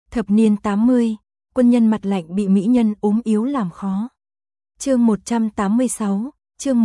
Thập niên 80, quân nhân mặt lạnh bị mỹ nhân ốm yếu làm khó. Chương 186, chương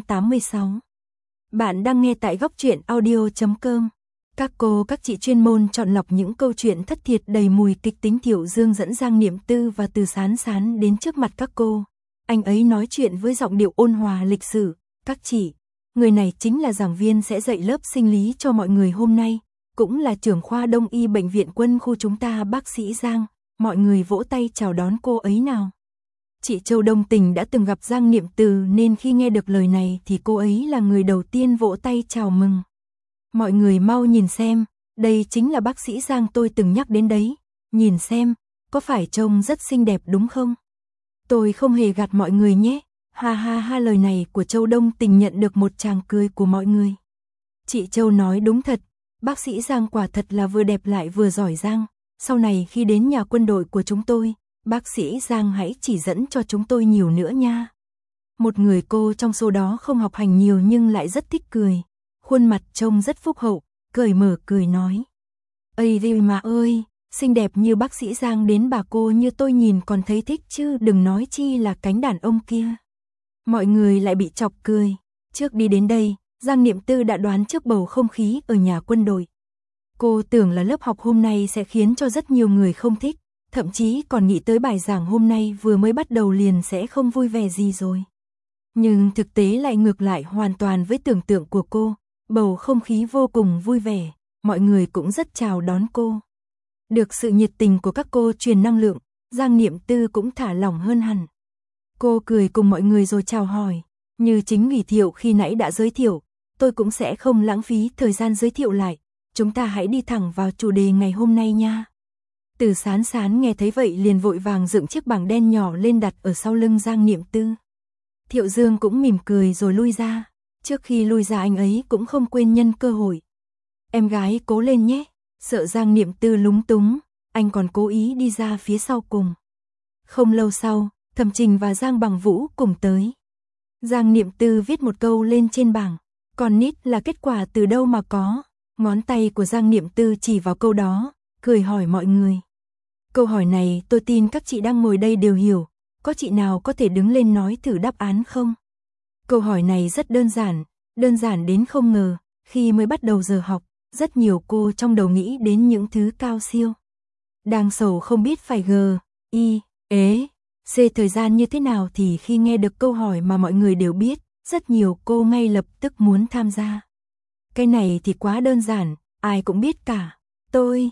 186. Bạn đang nghe tại góc truyện audio.com. Các cô các chị chuyên môn chọn lọc những câu chuyện thất thiệt đầy mùi kịch tính. Thiệu Dương dẫn Giang Niệm Tư và Từ Sán Sán đến trước mặt các cô. Anh ấy nói chuyện với giọng điệu ôn hòa lịch sự. Các chị, người này chính là giảng viên sẽ dạy lớp sinh lý cho mọi người hôm nay, cũng là trưởng khoa đông y bệnh viện quân khu chúng ta, bác sĩ Giang. Mọi người vỗ tay chào đón cô ấy nào. Chị Châu Đông Tình đã từng gặp Giang Niệm Từ nên khi nghe được lời này thì cô ấy là người đầu tiên vỗ tay chào mừng. Mọi người mau nhìn xem, đây chính là bác sĩ Giang tôi từng nhắc đến đấy. Nhìn xem, có phải trông rất xinh đẹp đúng không? Tôi không hề gạt mọi người nhé. Ha ha ha, lời này của Châu Đông Tình nhận được một tràng cười của mọi người. Chị Châu nói đúng thật, bác sĩ Giang quả thật là vừa đẹp lại vừa giỏi giang. Sau này khi đến nhà quân đội của chúng tôi, bác sĩ Giang hãy chỉ dẫn cho chúng tôi nhiều nữa nha. Một người cô trong số đó không học hành nhiều nhưng lại rất thích cười. Khuôn mặt trông rất phúc hậu, cởi mở cười nói. Ây đi mà ơi, xinh đẹp như bác sĩ Giang đến bà cô như tôi nhìn còn thấy thích chứ đừng nói chi là cánh đàn ông kia. Mọi người lại bị chọc cười. Trước đi đến đây, Giang Niệm Tư đã đoán trước bầu không khí ở nhà quân đội. Cô tưởng là lớp học hôm nay sẽ khiến cho rất nhiều người không thích, thậm chí còn nghĩ tới bài giảng hôm nay vừa mới bắt đầu liền sẽ không vui vẻ gì rồi. Nhưng thực tế lại ngược lại hoàn toàn với tưởng tượng của cô, bầu không khí vô cùng vui vẻ, mọi người cũng rất chào đón cô. Được sự nhiệt tình của các cô truyền năng lượng, Giang Niệm Tư cũng thả lỏng hơn hẳn. Cô cười cùng mọi người rồi chào hỏi, như chính ủy Thiệu khi nãy đã giới thiệu, tôi cũng sẽ không lãng phí thời gian giới thiệu lại. Chúng ta hãy đi thẳng vào chủ đề ngày hôm nay nha. Từ Sán Sán nghe thấy vậy liền vội vàng dựng chiếc bảng đen nhỏ lên đặt ở sau lưng Giang Niệm Tư. Thiệu Dương cũng mỉm cười rồi lui ra. Trước khi lui ra anh ấy cũng không quên nhân cơ hội. Em gái cố lên nhé. Sợ Giang Niệm Tư lúng túng, anh còn cố ý đi ra phía sau cùng. Không lâu sau, Thẩm Trình và Giang Bằng Vũ cùng tới. Giang Niệm Tư viết một câu lên trên bảng. Còn nít là kết quả từ đâu mà có? Ngón tay của Giang Niệm Tư chỉ vào câu đó, cười hỏi mọi người. Câu hỏi này tôi tin các chị đang ngồi đây đều hiểu, có chị nào có thể đứng lên nói thử đáp án không? Câu hỏi này rất đơn giản đến không ngờ, khi mới bắt đầu giờ học, rất nhiều cô trong đầu nghĩ đến những thứ cao siêu. Đang sầu không biết phải G, I, E, C thời gian như thế nào thì khi nghe được câu hỏi mà mọi người đều biết, rất nhiều cô ngay lập tức muốn tham gia. Cái này thì quá đơn giản, ai cũng biết cả. Tôi.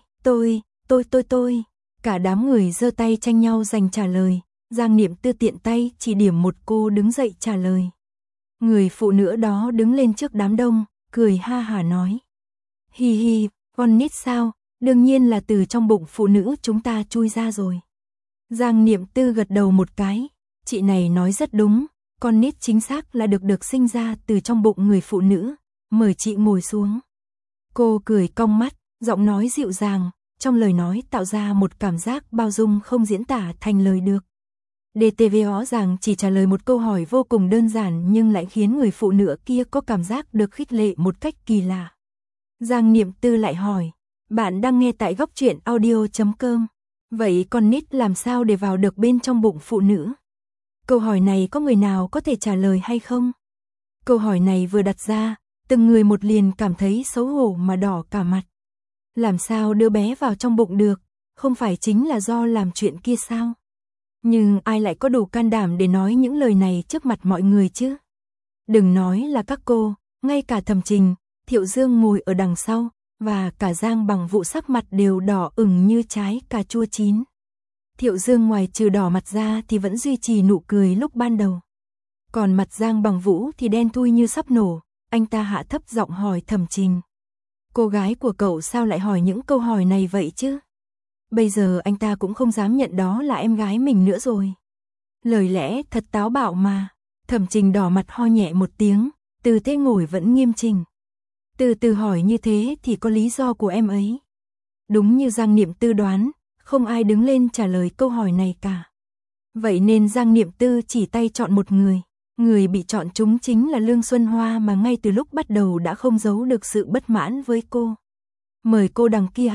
Cả đám người giơ tay tranh nhau giành trả lời. Giang Niệm Tư tiện tay chỉ điểm một cô đứng dậy trả lời. Người phụ nữ đó đứng lên trước đám đông, cười ha hả nói. Hi hi, con nít sao, đương nhiên là từ trong bụng phụ nữ chúng ta chui ra rồi. Giang Niệm Tư gật đầu một cái, chị này nói rất đúng, con nít chính xác là được sinh ra từ trong bụng người phụ nữ. Mời chị ngồi xuống. Cô cười cong mắt, giọng nói dịu dàng, trong lời nói tạo ra một cảm giác bao dung không diễn tả thành lời được. DTV rõ ràng chỉ trả lời một câu hỏi vô cùng đơn giản nhưng lại khiến người phụ nữ kia có cảm giác được khích lệ một cách kỳ lạ. Giang Niệm Tư lại hỏi, bạn đang nghe tại góc truyện audio.com. Vậy con nít làm sao để vào được bên trong bụng phụ nữ? Câu hỏi này có người nào có thể trả lời hay không? Câu hỏi này vừa đặt ra, từng người một liền cảm thấy xấu hổ mà đỏ cả mặt. Làm sao đứa bé vào trong bụng được, không phải chính là do làm chuyện kia sao? Nhưng ai lại có đủ can đảm để nói những lời này trước mặt mọi người chứ? Đừng nói là các cô, ngay cả Thẩm Trình, Thiệu Dương ngồi ở đằng sau, và cả Giang Bằng Vũ sắc mặt đều đỏ ửng như trái cà chua chín. Thiệu Dương ngoài trừ đỏ mặt ra thì vẫn duy trì nụ cười lúc ban đầu. Còn mặt Giang Bằng Vũ thì đen thui như sắp nổ. Anh ta hạ thấp giọng hỏi Thẩm Trình. Cô gái của cậu sao lại hỏi những câu hỏi này vậy chứ? Bây giờ anh ta cũng không dám nhận đó là em gái mình nữa rồi. Lời lẽ thật táo bạo mà. Thẩm Trình đỏ mặt ho nhẹ một tiếng, tư thế ngồi vẫn nghiêm chỉnh. Từ từ hỏi như thế thì có lý do của em ấy. Đúng như Giang Niệm Tư đoán, không ai đứng lên trả lời câu hỏi này cả. Vậy nên Giang Niệm Tư chỉ tay chọn một người. Người bị chọn chúng chính là Lương Xuân Hoa mà ngay từ lúc bắt đầu đã không giấu được sự bất mãn với cô. Mời cô đằng kia hả?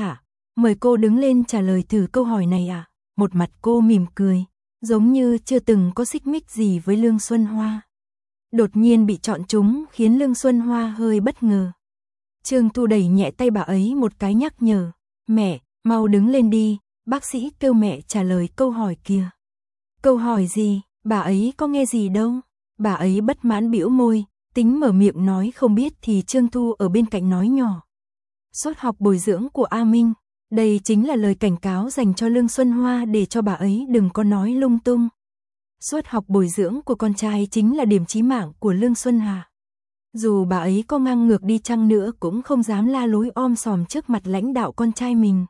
mời cô đứng lên trả lời thử câu hỏi này ạ. Một mặt cô mỉm cười, giống như chưa từng có xích mích gì với Lương Xuân Hoa. Đột nhiên bị chọn trúng khiến Lương Xuân Hoa hơi bất ngờ. Trương Thu đẩy nhẹ tay bà ấy một cái nhắc nhở. Mẹ, mau đứng lên đi, bác sĩ kêu mẹ trả lời câu hỏi kia. Câu hỏi gì, bà ấy có nghe gì đâu. Bà ấy bất mãn bĩu môi, tính mở miệng nói không biết thì Trương Thu ở bên cạnh nói nhỏ. Suốt học bồi dưỡng của A Minh, đây chính là lời cảnh cáo dành cho Lương Xuân Hoa để cho bà ấy đừng có nói lung tung. Suốt học bồi dưỡng của con trai chính là điểm chí mạng của Lương Xuân Hà. Dù bà ấy có ngang ngược đi chăng nữa cũng không dám la lối om sòm trước mặt lãnh đạo con trai mình.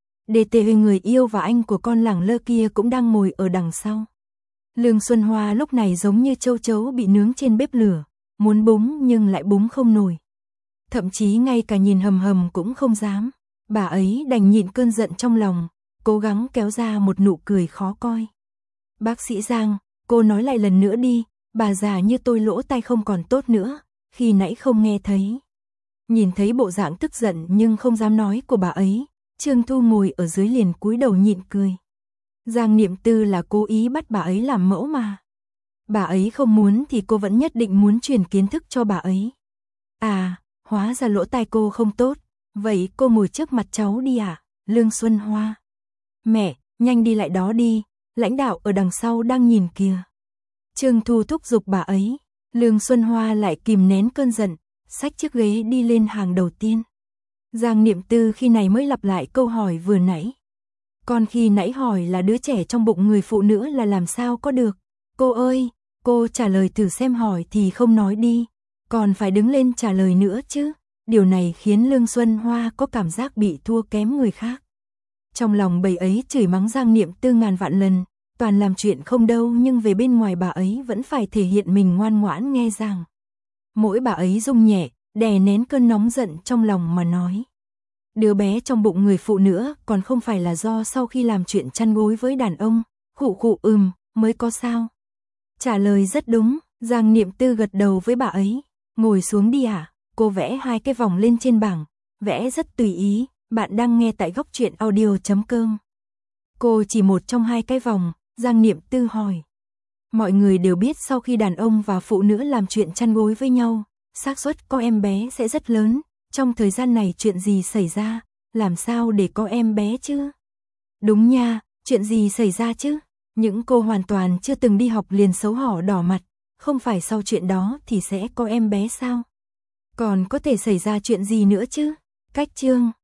DT người yêu và anh của con lẳng lơ kia cũng đang ngồi ở đằng sau. Lương Xuân Hoa lúc này giống như châu chấu bị nướng trên bếp lửa, muốn búng nhưng lại búng không nổi. Thậm chí ngay cả nhìn hầm hầm cũng không dám. Bà ấy đành nhịn cơn giận trong lòng, cố gắng kéo ra một nụ cười khó coi. Bác sĩ Giang, cô nói lại lần nữa đi, bà già như tôi lỗ tai không còn tốt nữa, khi nãy không nghe thấy. Nhìn thấy bộ dạng tức giận nhưng không dám nói của bà ấy, Trương Thu ngồi ở dưới liền cúi đầu nhịn cười. Giang Niệm Tư là cố ý bắt bà ấy làm mẫu mà. Bà ấy không muốn thì cô vẫn nhất định muốn truyền kiến thức cho bà ấy. À, hóa ra lỗ tai cô không tốt, vậy cô ngồi trước mặt cháu đi à, Lương Xuân Hoa. Mẹ, nhanh đi lại đó đi, lãnh đạo ở đằng sau đang nhìn kìa. Trương Thu thúc giục bà ấy, Lương Xuân Hoa lại kìm nén cơn giận, xách chiếc ghế đi lên hàng đầu tiên. Giang Niệm Tư khi này mới lặp lại câu hỏi vừa nãy. Con khi nãy hỏi là đứa trẻ trong bụng người phụ nữ là làm sao có được. Cô ơi, cô trả lời thử xem, hỏi thì không nói đi, còn phải đứng lên trả lời nữa chứ. Điều này khiến Lương Xuân Hoa có cảm giác bị thua kém người khác. Trong lòng bầy ấy chửi mắng Giang Niệm Tư ngàn vạn lần, toàn làm chuyện không đâu nhưng về bên ngoài bà ấy vẫn phải thể hiện mình ngoan ngoãn nghe rằng. Mỗi bà ấy rung nhẹ, đè nén cơn nóng giận trong lòng mà nói. Đứa bé trong bụng người phụ nữ còn không phải là do sau khi làm chuyện chăn gối với đàn ông, khụ khụ mới có sao. Trả lời rất đúng, Giang Niệm Tư gật đầu với bà ấy. Ngồi xuống đi à, cô vẽ 2 cái vòng lên trên bảng, vẽ rất tùy ý, bạn đang nghe tại Góc Truyện Audio.com. Cô chỉ một trong 2 cái vòng, Giang Niệm Tư hỏi. Mọi người đều biết sau khi đàn ông và phụ nữ làm chuyện chăn gối với nhau, xác suất có em bé sẽ rất lớn. Trong thời gian này chuyện gì xảy ra, làm sao để có em bé chứ? Đúng nha, chuyện gì xảy ra chứ? Những cô hoàn toàn chưa từng đi học liền xấu hổ đỏ mặt, không phải sau chuyện đó thì sẽ có em bé sao? Còn có thể xảy ra chuyện gì nữa chứ? Cách chương